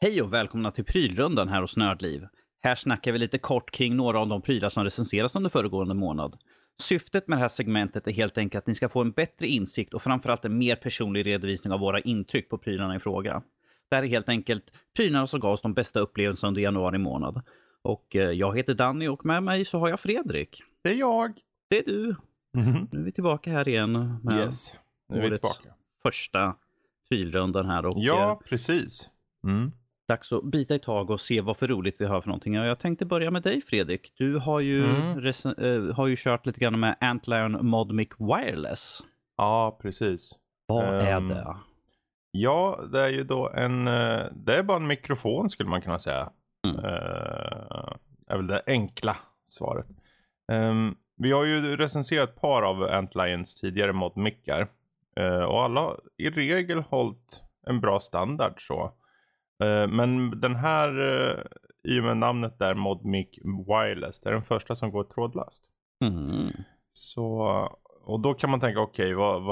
Hej och välkomna till Prylrundan här hos Nördliv. Här snackar vi lite kort kring några av de prylar som recenseras under föregående månad. Syftet med det här segmentet är helt enkelt att ni ska få en bättre insikt och framförallt en mer personlig redovisning av våra intryck på prylarna i fråga. Det här är helt enkelt prylarna som gav oss de bästa upplevelserna under januari månad. Och jag heter Danny och med mig så har jag Fredrik. Det är jag. Det är du. Mm-hmm. Nu är vi tillbaka här igen med Yes, nu är vi tillbaka. Första prylrundan här. Och, ja, precis. Mm. Dags att bita i tag och se vad för roligt vi har för någonting. Jag tänkte börja med dig, Fredrik. Du har ju, har ju kört lite grann med Antlion Modmic Wireless. Ja, precis. Vad är det? Ja, det är ju då det är bara en mikrofon skulle man kunna säga. Är väl det enkla svaret. Vi har ju recenserat ett par av Antlions tidigare Modmicar. Och alla har i regel hållit en bra standard så. Men den här, i och med namnet där, Modmic Wireless, det är den första som går trådlöst. Så, och då kan man tänka, okej,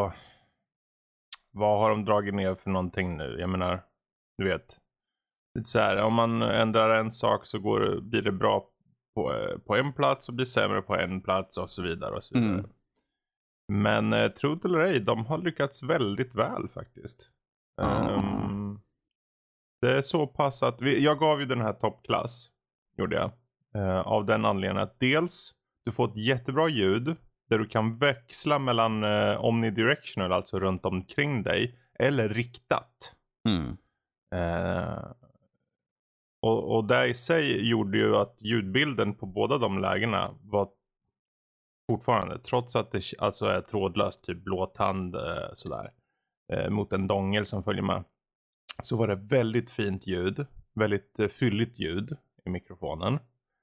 vad har de dragit ner för någonting nu? Jag menar, du vet, lite så här, om man ändrar en sak så blir det bra på en plats och blir sämre på en plats och så vidare och så vidare. Men tro det eller ej, de har lyckats väldigt väl faktiskt. Det är så pass att jag gav ju den här toppklass, gjorde jag. Av den anledningen att dels du får ett jättebra ljud där du kan växla mellan omnidirectional, alltså runt omkring dig, eller riktat. Och det i sig gjorde ju att ljudbilden på båda de lägena var fortfarande, trots att det alltså är trådlöst, typ blåtand sådär, mot en dongel som följer med. Så var det väldigt fint ljud. Väldigt fylligt ljud i mikrofonen.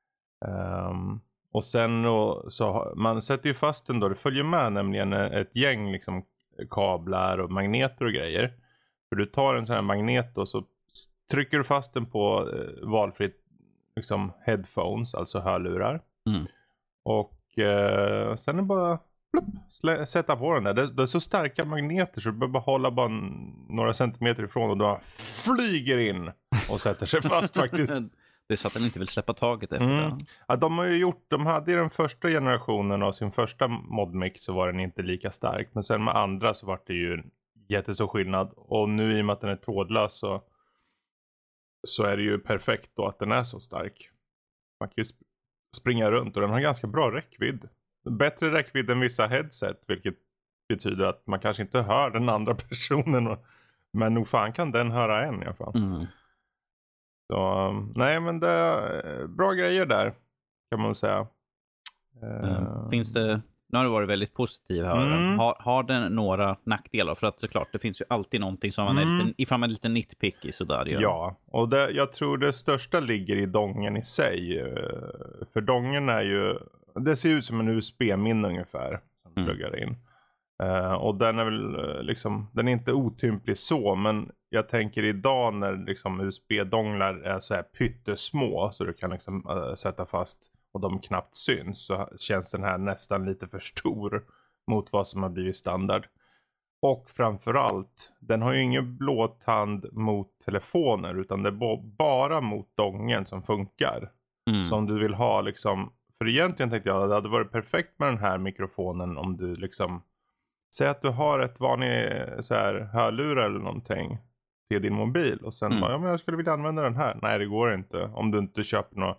Och sen så man sätter ju fast den då. Det följer med nämligen ett gäng liksom kablar och magneter och grejer. För du tar en sån här magnet och så trycker du fast den på valfritt liksom headphones, alltså hörlurar. Och sen är det bara sätta på den där. Det är så starka magneter så du behöver hålla bara några centimeter ifrån och då flyger in och sätter sig fast faktiskt. Det är så att den inte vill släppa taget efter det. Ja, de hade i den första generationen av sin första Modmic så var den inte lika stark. Men sen med andra så var det ju jättestor skillnad. Och nu i och med att den är trådlös så är det ju perfekt då att den är så stark. Man kan ju springa runt och den har ganska bra räckvidd. Bättre räckvidd än vissa headset, vilket betyder att man kanske inte hör den andra personen. Men nog fan kan den höra en i alla fall. Så, nej men det är bra grejer där, kan man säga. Finns det, nu har det varit väldigt positiv här. Har den några nackdelar? För att såklart, det finns ju alltid någonting som man är ifall man är lite nitpicky sådär. Ja, och jag tror det största ligger i dongen i sig. För dongen är ju, det ser ut som en USB-minne ungefär som pluggar in. Och den är väl liksom, den är inte otymplig så, men jag tänker idag när liksom USB-donglar är så här pyttesmå så du kan liksom sätta fast och de knappt syns, så känns den här nästan lite för stor mot vad som har blivit standard. Och framförallt, den har ju ingen blåtand mot telefoner utan det är bara mot dongen som funkar. Så om du vill ha liksom, för egentligen tänkte jag att det hade varit perfekt med den här mikrofonen om du liksom, säg att du har ett vanligt så här hörlurar eller någonting till din mobil och sen bara, ja men jag skulle vilja använda den här. Nej, det går inte om du inte köper någon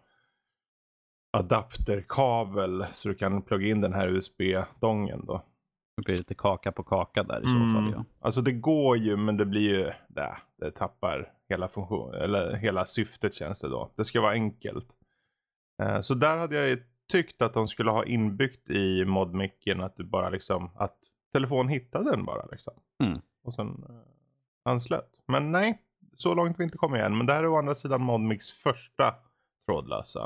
adapterkabel så du kan plugga in den här USB-dongen då. Det blir lite kaka på kaka där i så fall. Ja. Alltså det går ju, men det blir ju det tappar hela funktion eller hela syftet, känns det då. Det ska vara enkelt. Så där hade jag tyckt att de skulle ha inbyggt i Modmicen att du bara liksom, att telefon hittade den bara liksom. Och sen anslöt. Men nej, så långt vi inte kommer igen. Men det här är å andra sidan Modmics första trådlösa.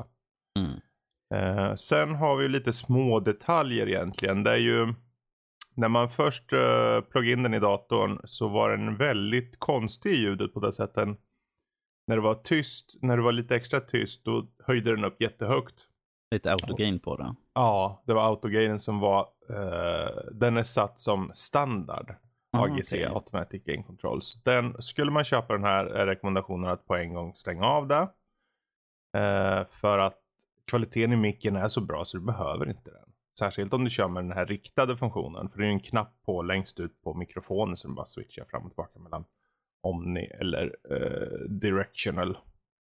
Sen har vi lite små detaljer egentligen. Det är ju, när man först pluggade in den i datorn så var den väldigt konstig i ljudet på det sättet. När det var tyst, när det var lite extra tyst, då höjde den upp jättehögt. Lite autogain på det. Ja, det var autogainen som var, den är satt som standard. AGC, okej. Automatic Gain Controls. Skulle man köpa den här är rekommendationen att på en gång stänga av det. För att kvaliteten i micken är så bra så du behöver inte den. Särskilt om du kör med den här riktade funktionen. För det är en knapp på längst ut på mikrofonen som bara switchar fram och tillbaka mellan omni eller directional.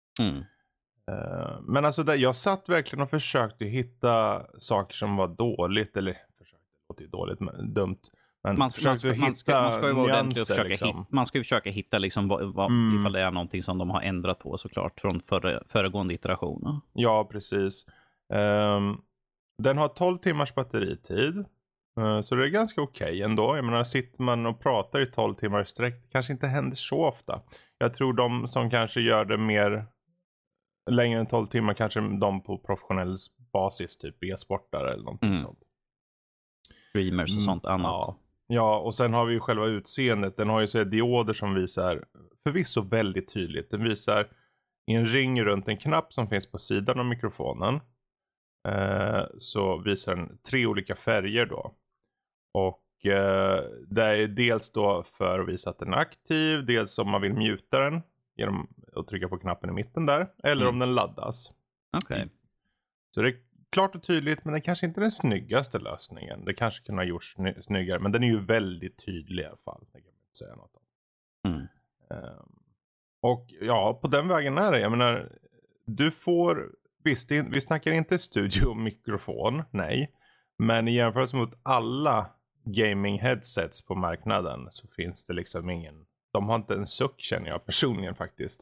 Men alltså jag satt verkligen och försökte hitta saker som var dåligt. Eller försökte, det låter ju dåligt men dumt. Men man ska ju vara ordentlig och försöka man ska ju försöka hitta liksom ifall det är någonting som de har ändrat på såklart från föregående iterationer. Ja, precis. Den har 12 timmars batteritid. Så det är ganska okej ändå. Jag menar, sitter man och pratar i 12 timmar sträck, det kanske inte händer så ofta. Jag tror de som kanske gör det mer längre än 12 timmar, kanske de på professionell basis, typ e-sportare eller någonting sånt. Streamers och sånt annat. Ja, och sen har vi ju själva utseendet. Den har ju så här dioder som visar, förvisso väldigt tydligt. Den visar i en ring runt en knapp som finns på sidan av mikrofonen. Så visar den 3 olika färger då. Och det är dels då för att visa att den är aktiv. Dels om man vill muta den genom att trycka på knappen i mitten där. Eller om den laddas. Okej. Så det är klart och tydligt, men det kanske inte är den snyggaste lösningen. Det kanske kunde ha gjorts snyggare, men den är ju väldigt tydlig i alla fall. Det kan man inte säga något om. Och ja, på den vägen är det. Jag menar, du får, visst, vi snackar inte studio-mikrofon, nej. Men i jämförelse mot alla gaming-headsets på marknaden så finns det liksom ingen, de har inte en suck, känner jag personligen faktiskt.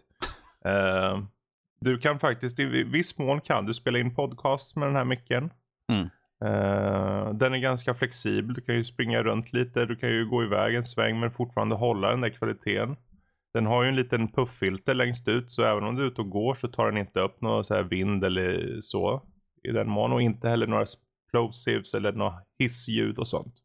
Du kan faktiskt, i viss mån kan du spela in podcast med den här micken. Den är ganska flexibel. Du kan ju springa runt lite. Du kan ju gå iväg en sväng men fortfarande hålla den där kvaliteten. Den har ju en liten puffilter längst ut. Så även om du är ute och går så tar den inte upp någon så här vind eller så. I den mån. Och inte heller några explosives eller några hissljud och sånt.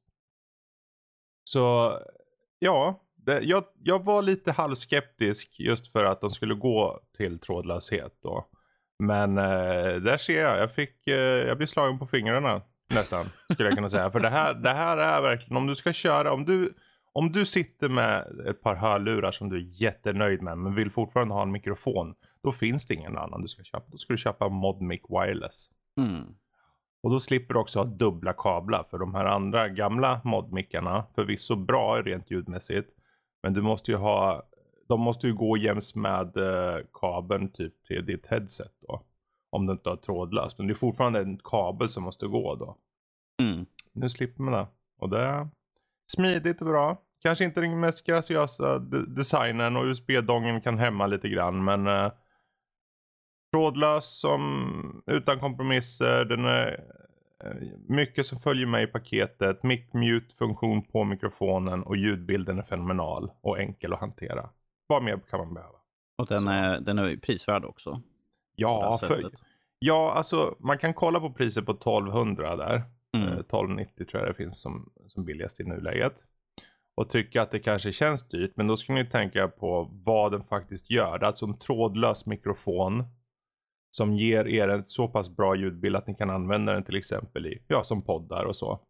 Så ja. Jag var lite halvskeptisk just för att de skulle gå till trådlöshet då. Men där ser jag blir slagen på fingrarna nästan, skulle jag kunna säga. För det här är verkligen, om du ska köra, om du sitter med ett par hörlurar som du är jättenöjd med men vill fortfarande ha en mikrofon, då finns det ingen annan du ska köpa. Då ska du köpa Modmic Wireless. Och då slipper du också ha dubbla kablar, för de här andra gamla Modmickarna, förvisso bra rent ljudmässigt, men de måste ju gå jäms med kabeln typ till ditt headset då. Om du inte har trådlöst. Men det är fortfarande en kabel som måste gå då. Nu slipper man det. Och det är smidigt och bra. Kanske inte den mest graciösa designen, och USB-dongen kan hämma lite grann. Men trådlös utan kompromisser. Den är mycket som följer med i paketet. Mic-mute-funktion på mikrofonen. Och ljudbilden är fenomenal och enkel att hantera. Vad mer kan man behöva? Och den är prisvärd också. Ja, alltså man kan kolla på priset på 1200 där. 1290 tror jag det finns som billigast i nuläget. Och tycka att det kanske känns dyrt. Men då ska ni tänka på vad den faktiskt gör. Det är alltså en trådlös mikrofon som ger er en så pass bra ljudbild att ni kan använda den till exempel som poddar och så.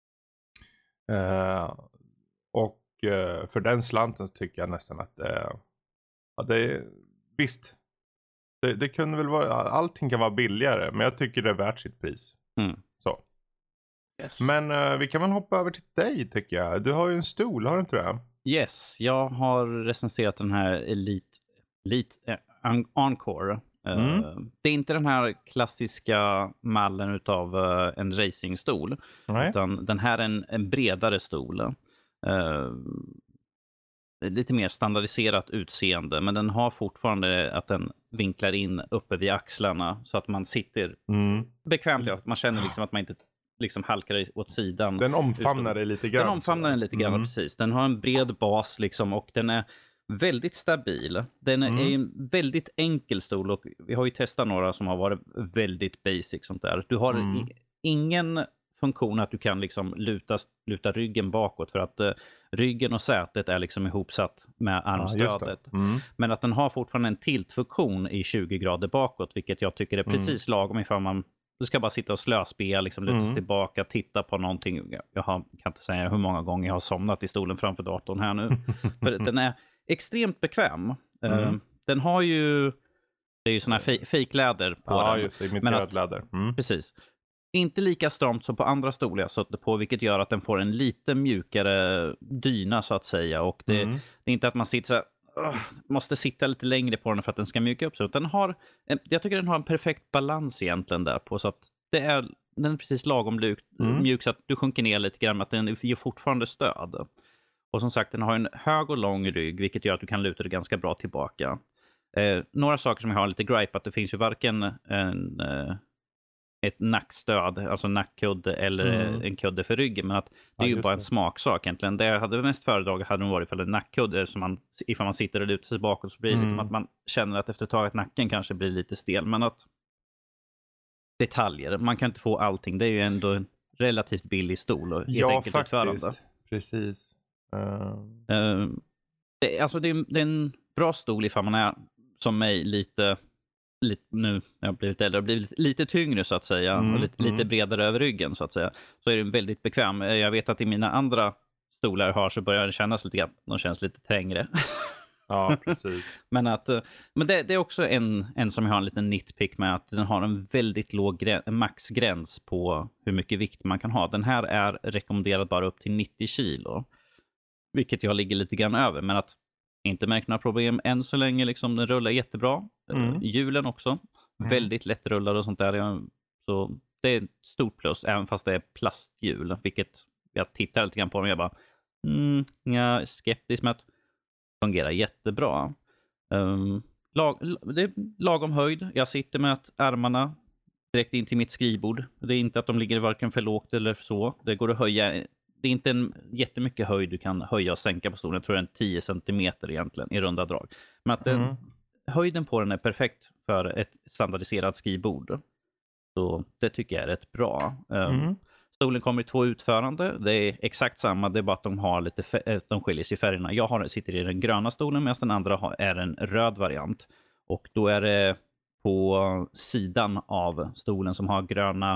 Och för den slanten tycker jag nästan att visst. Det kunde väl vara, allting kan vara billigare, men jag tycker det är värt sitt pris. Så. Yes. Men vi kan väl hoppa över till dig, tycker jag. Du har ju en stol, har du inte det? Yes, jag har recenserat den här Elite Encore. Det är inte den här klassiska mallen utav en racingstol. Nej. Utan den här är en bredare stol. Lite mer standardiserat utseende, men den har fortfarande att den vinklar in uppe vid axlarna så att man sitter bekvämt. Att man känner liksom att man inte liksom halkar åt sidan. Den omfamnar det lite grann. Den omfamnar den lite grann, precis. Den har en bred bas liksom, och den är väldigt stabil. Den är en väldigt enkel stol, och vi har ju testat några som har varit väldigt basic sånt där. Du har ingen funktion att du kan liksom luta ryggen bakåt, för att ryggen och sätet är liksom ihopsatt med armstödet. Men att den har fortfarande en tiltfunktion i 20 grader bakåt, vilket jag tycker är precis lagom ifall man du ska bara sitta och slöspela, liksom, luta sig tillbaka, titta på någonting. Kan inte säga hur många gånger jag har somnat i stolen framför datorn här nu. För den är extremt bekväm. Den har ju, det är ju sån här fejkläder på den. Ja, just det, imiterat läder. Precis. Inte lika stramt som på andra stolar jag suttit på, vilket gör att den får en lite mjukare dyna så att säga. Och det är inte att man sitter så här, måste sitta lite längre på den för att den ska mjuka upp sig. Jag tycker den har en perfekt balans egentligen där på, så att den är precis lagom mjuk så att du sjunker ner lite grann, att den ger fortfarande stöd. Och som sagt, den har en hög och lång rygg, vilket gör att du kan luta dig ganga bra tillbaka. Några saker som jag har lite gripe, att det finns ju varken ett nackstöd, alltså nackkudde eller en kudde för ryggen, men att det är ju bara en smaksak egentligen. Det jag hade mest föredragit hade varit för en nackkudde, som ifall man sitter och lutar sig bakåt så blir det liksom att man känner att efter ett tag att nacken kanske blir lite stel, men att detaljer, man kan inte få allting. Det är ju ändå en relativt billig stol och helt enkelt utförande. Precis. Det är en bra stol ifall man är som mig lite nu jag har blivit äldre och blivit lite tyngre så att säga, och lite bredare över ryggen så att säga, så är den väldigt bekväm. Jag vet att i mina andra stolar jag har så börjar det kännas lite grann, de känns lite trängre. Ja, precis. men det är också en som jag har en liten nitpick med, att den har en väldigt låg maxgräns på hur mycket vikt man kan ha. Den här är rekommenderad bara upp till 90 kilo, vilket jag ligger lite grann över, men att inte märkt några problem än så länge. Liksom, den rullar jättebra. Hjulen också. Väldigt lättrullade och sånt där. Så det är ett stort plus, även fast det är plasthjul. Vilket jag tittar lite grann på dem och jag bara, jag är skeptisk med att det fungerar jättebra. Det är lagom höjd. Jag sitter med att armarna direkt in till mitt skrivbord. Det är inte att de ligger varken för lågt eller så. Det går att höja. Det är inte en jättemycket höjd du kan höja och sänka på stolen. Jag tror det är 10 centimeter egentligen i runda drag. Men att höjden på den är perfekt för ett standardiserat skrivbord. Så det tycker jag är rätt bra. Stolen kommer i 2 utförande. Det är exakt samma. Det är bara att de har de skiljer sig i färgerna. Jag sitter i den gröna stolen, medan den andra är en röd variant. Och då är det på sidan av stolen som har gröna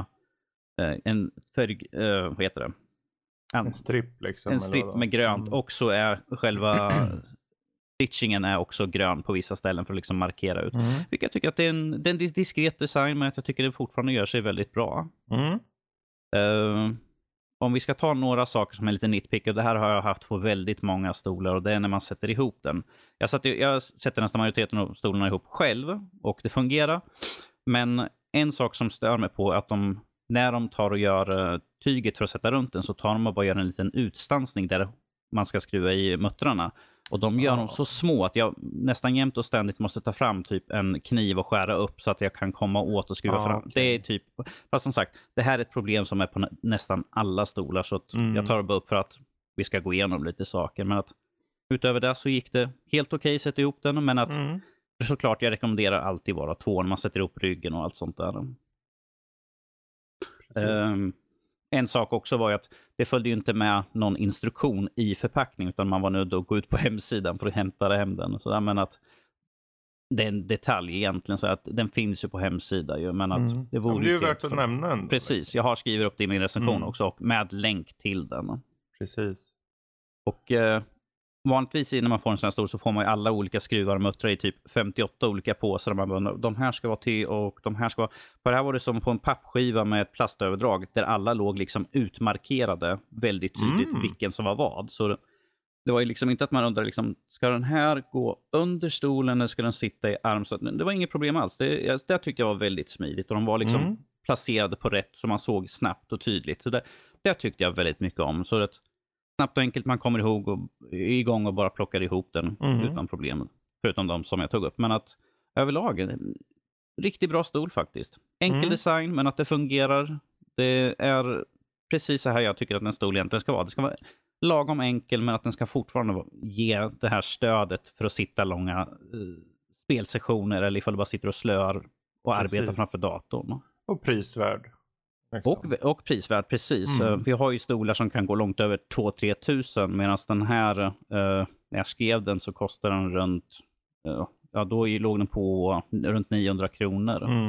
vad heter det? En stripp liksom. En stripp med grönt. Och så är själva stitchingen är också grön på vissa ställen för att liksom markera ut. Vilket jag tycker att det är en diskret design, men att jag tycker det fortfarande gör sig väldigt bra. Om vi ska ta några saker som är lite nitpick, och det här har jag haft på väldigt många stolar, och det är när man sätter ihop den. Jag sätter nästan majoriteten av stolarna ihop själv och det fungerar. Men en sak som stör mig på är att när de tar och gör tyget för att sätta runt den, så tar de och bara gör en liten utstansning där man ska skruva i muttrarna. Och de gör dem så små att jag nästan jämt och ständigt måste ta fram typ en kniv och skära upp så att jag kan komma åt och skruva fram. Okay. Det är typ, fast som sagt, det här är ett problem som är på nästan alla stolar, så att jag tar det bara upp för att vi ska gå igenom lite saker. Men att utöver det så gick det helt okej att sätta ihop den, men att såklart jag rekommenderar alltid vara 2 när man sätter ihop ryggen och allt sånt där. En sak också var ju att det följde ju inte med någon instruktion i förpackning, utan man var nöjd att gå ut på hemsidan för att hämta hem den. Så där, men att det är en detalj egentligen, så att den finns ju på hemsidan ju, men att det vore ju värt att nämna ändå. Precis, jag har skrivit upp det i min recension också, och med länk till den. Precis. Och vanligtvis när man får en sån här stor så får man ju alla olika skruvar och muttrar i typ 58 olika påsar. De här ska vara till och de här ska vara... På det här var det som på en pappskiva med ett plastöverdrag där alla låg liksom utmarkerade väldigt tydligt vilken som var vad. Så det var ju liksom inte att man undrar liksom, ska den här gå under stolen eller ska den sitta i arm? Så det var inget problem alls. Det tyckte jag var väldigt smidigt, och de var liksom placerade på rätt så man såg snabbt och tydligt. Så det tyckte jag väldigt mycket om. Så att snabbt och enkelt man kommer ihåg och igång och bara plockar ihop den utan problem. Förutom de som jag tog upp. Men att överlag en riktigt bra stol faktiskt. Enkel design, men att det fungerar. Det är precis så här jag tycker att en stol egentligen ska vara. Det ska vara lagom enkel, men att den ska fortfarande ge det här stödet för att sitta långa spelsessioner, eller ifall du bara sitter och slör och arbetar framför datorn. Och prisvärd. Och prisvärd, precis. Vi har ju stolar som kan gå långt över 2-3 tusen, medan den här, när jag skrev den så kostar den runt, då låg den på runt 900 kronor.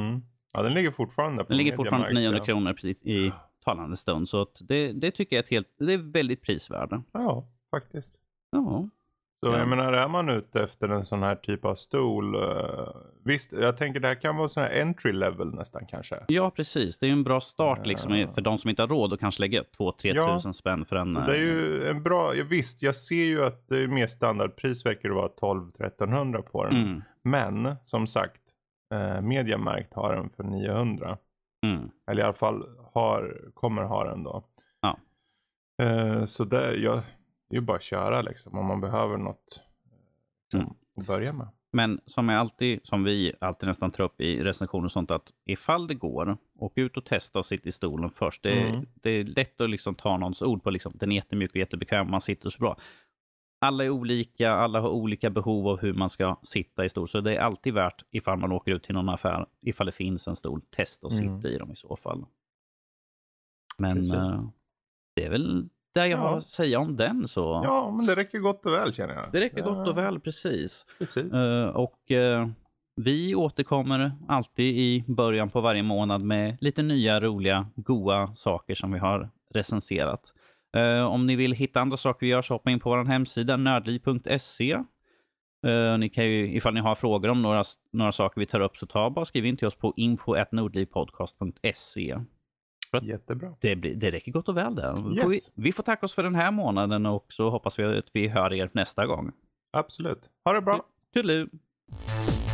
Ja, den ligger fortfarande på Den ligger fortfarande på 900 ja. kronor precis i talande stund. Så att det tycker jag det är väldigt prisvärda. Ja, faktiskt. Ja. Så jag menar, är man ute efter en sån här typ av stol, visst, jag tänker det här kan vara sån här entry level nästan kanske. Ja, precis. Det är ju en bra start liksom, för de som inte har råd att kanske lägga upp 2-3 tusen spänn för en... Så det är ju en bra, visst, jag ser ju att det är mer standardpris verkar det vara 1200-1300 på den. Mm. Men som sagt, Mediamarkt har den för 900. Mm. Eller i alla fall kommer ha den då. Ja. Så det är ju bara att köra liksom, om man behöver något att börja med. Men som vi alltid nästan tar upp i recensioner och sånt, att ifall det går, åk ut och testa och sitta i stolen först. Det är lätt att liksom ta någons ord på liksom, den är jättemycket och jättebekväm, man sitter så bra. Alla är olika, alla har olika behov av hur man ska sitta i stol. Så det är alltid värt, ifall man åker ut till någon affär, ifall det finns en stol, testa och sitta i dem i så fall. Men det är väl det jag har att säga om den. Så. Ja, men det räcker gott och väl, känner jag. Det räcker gott och väl, precis. Precis. Och vi återkommer alltid i början på varje månad med lite nya, roliga, goa saker som vi har recenserat. Om ni vill hitta andra saker vi gör, så hoppa in på vår hemsida nördliv.se. Ni kan ju, ifall ni har frågor om några saker vi tar upp, så bara skriv in till oss på info@nordlivpodcast.se. Jättebra. Det räcker gott och väl där. Yes. Vi får tacka oss för den här månaden, och så hoppas vi att vi hör er nästa gång. Absolut. Ha det bra. Toodaloo.